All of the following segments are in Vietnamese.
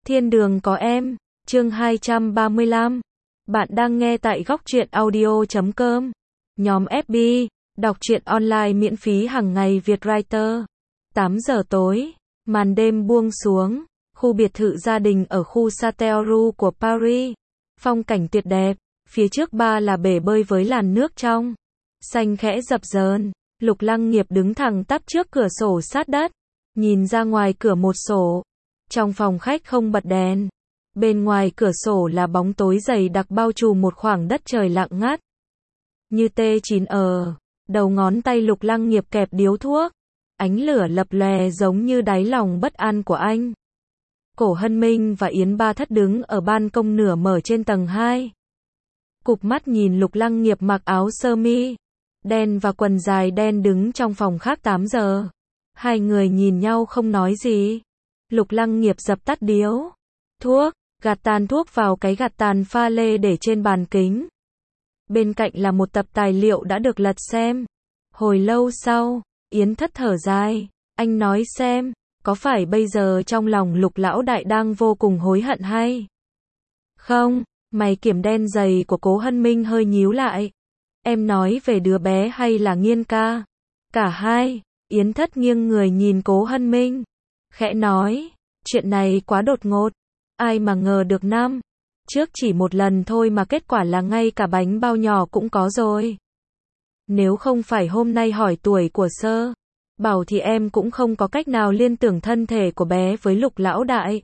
Thiên đường có em, chương 235. Bạn đang nghe tại góc truyện audio.com. Nhóm FB, đọc truyện online miễn phí hàng ngày Việt Writer. 8 giờ tối, màn đêm buông xuống, khu biệt thự gia đình ở khu Château của Paris. Phong cảnh tuyệt đẹp, phía trước ba là bể bơi với làn nước trong xanh khẽ dập dờn. Lục Lăng Nghiệp đứng thẳng tắp trước cửa sổ sát đất, nhìn ra ngoài cửa một sổ. Trong phòng khách không bật đèn. Bên ngoài cửa sổ là bóng tối dày đặc bao trùm một khoảng đất trời lặng ngắt. Như T9 đầu ngón tay Lục Lăng Nghiệp kẹp điếu thuốc. Ánh lửa lập lòe giống như đáy lòng bất an của anh. Cổ Hân Minh và Yến Ba Thất đứng ở ban công nửa mở trên tầng 2. Cụp mắt nhìn Lục Lăng Nghiệp mặc áo sơ mi đen và quần dài đen đứng trong phòng khác 8 giờ. Hai người nhìn nhau không nói gì. Lục Lăng Nghiệp dập tắt điếu thuốc, gạt tàn thuốc vào cái gạt tàn pha lê để trên bàn kính. Bên cạnh là một tập tài liệu đã được lật xem. Hồi lâu sau, Yến Thất thở dài, anh nói xem, có phải bây giờ trong lòng Lục lão đại đang vô cùng hối hận hay không? Mày kiểm đen dày của Cố Hân Minh hơi nhíu lại. Em nói về đứa bé hay là Nghiên ca? Cả hai. Yến Thất nghiêng người nhìn Cố Hân Minh, khẽ nói, chuyện này quá đột ngột, ai mà ngờ được năm trước chỉ một lần thôi mà kết quả là ngay cả bánh bao nhỏ cũng có rồi. Nếu không phải hôm nay hỏi tuổi của Sơ Bảo thì em cũng không có cách nào liên tưởng thân thể của bé với Lục lão đại.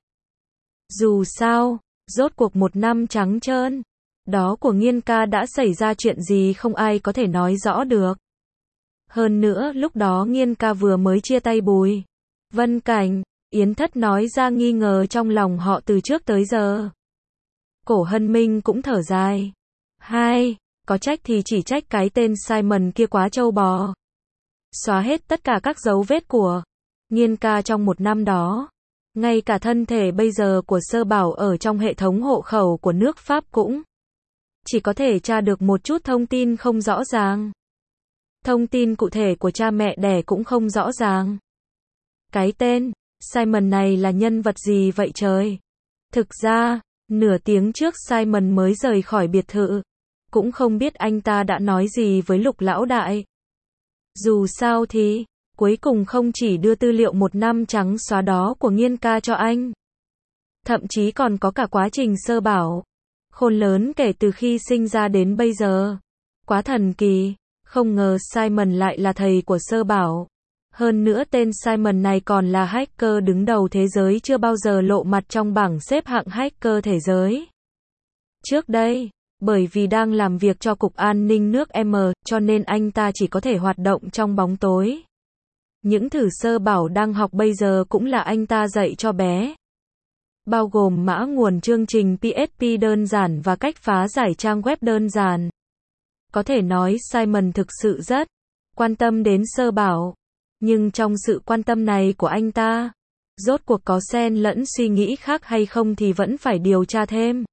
Dù sao, rốt cuộc một năm trắng trơn đó của Nghiên ca đã xảy ra chuyện gì không ai có thể nói rõ được. Hơn nữa lúc đó Nghiên ca vừa mới chia tay Bùi Vân Cảnh. Yến Thất nói ra nghi ngờ trong lòng họ từ trước tới giờ. Cổ Hân Minh cũng thở dài. Hai, có trách thì chỉ trách cái tên Simon kia quá trâu bò. Xóa hết tất cả các dấu vết của Nghiên ca trong một năm đó. Ngay cả thân thể bây giờ của Sơ Bảo ở trong hệ thống hộ khẩu của nước Pháp cũng chỉ có thể tra được một chút thông tin không rõ ràng. Thông tin cụ thể của cha mẹ đẻ cũng không rõ ràng. Cái tên Simon này là nhân vật gì vậy trời? Thực ra, nửa tiếng trước Simon mới rời khỏi biệt thự. Cũng không biết anh ta đã nói gì với Lục lão đại. Dù sao thì, cuối cùng không chỉ đưa tư liệu một năm trắng xóa đó của Nghiên ca cho anh. Thậm chí còn có cả quá trình Sơ Bảo khôn lớn kể từ khi sinh ra đến bây giờ. Quá thần kỳ, không ngờ Simon lại là thầy của Sơ Bảo. Hơn nữa tên Simon này còn là hacker đứng đầu thế giới chưa bao giờ lộ mặt trong bảng xếp hạng hacker thế giới. Trước đây, bởi vì đang làm việc cho Cục An ninh nước M, cho nên anh ta chỉ có thể hoạt động trong bóng tối. Những thử Sơ Bảo đang học bây giờ cũng là anh ta dạy cho bé. Bao gồm mã nguồn chương trình PHP đơn giản và cách phá giải trang web đơn giản. Có thể nói Simon thực sự rất quan tâm đến Sơ Bảo. Nhưng trong sự quan tâm này của anh ta, rốt cuộc có xen lẫn suy nghĩ khác hay không thì vẫn phải điều tra thêm.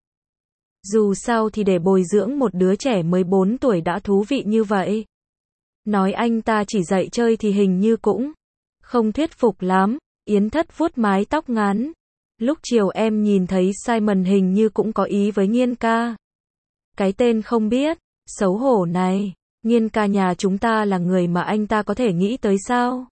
Dù sao thì để bồi dưỡng một đứa trẻ 14 tuổi đã thú vị như vậy. Nói anh ta chỉ dạy chơi thì hình như cũng không thuyết phục lắm. Yến Thất vuốt mái tóc ngắn. Lúc chiều em nhìn thấy Simon hình như cũng có ý với Nghiên ca. Cái tên không biết, xấu hổ này. Nghiên ca nhà chúng ta là người mà anh ta có thể nghĩ tới sao?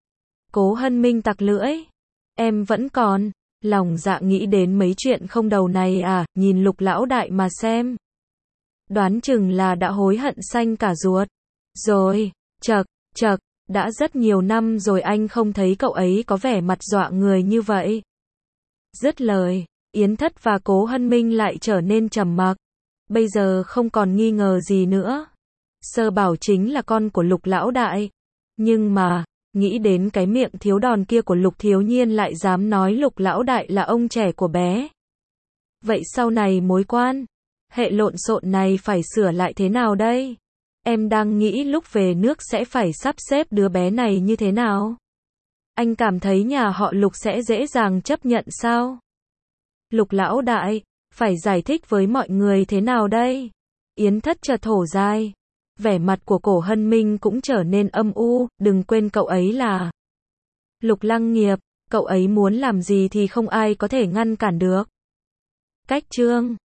Cố Hân Minh tặc lưỡi. Em vẫn còn lòng dạ nghĩ đến mấy chuyện không đầu này à, nhìn Lục lão đại mà xem. Đoán chừng là đã hối hận xanh cả ruột. Rồi, chậc, đã rất nhiều năm rồi anh không thấy cậu ấy có vẻ mặt dọa người như vậy. Dứt lời, Yến Thất và Cố Hân Minh lại trở nên trầm mặc. Bây giờ không còn nghi ngờ gì nữa. Sơ Bảo chính là con của Lục lão đại. Nhưng mà, nghĩ đến cái miệng thiếu đòn kia của Lục thiếu nhiên lại dám nói Lục lão đại là ông trẻ của bé. Vậy sau này mối quan hệ lộn xộn này phải sửa lại thế nào đây? Em đang nghĩ lúc về nước sẽ phải sắp xếp đứa bé này như thế nào? Anh cảm thấy nhà họ Lục sẽ dễ dàng chấp nhận sao? Lục lão đại, phải giải thích với mọi người thế nào đây? Yến Thất chợt thổ dài. Vẻ mặt của Cổ Hân Minh cũng trở nên âm u, đừng quên cậu ấy là Lục Lăng Nghiệp, cậu ấy muốn làm gì thì không ai có thể ngăn cản được. Cách chương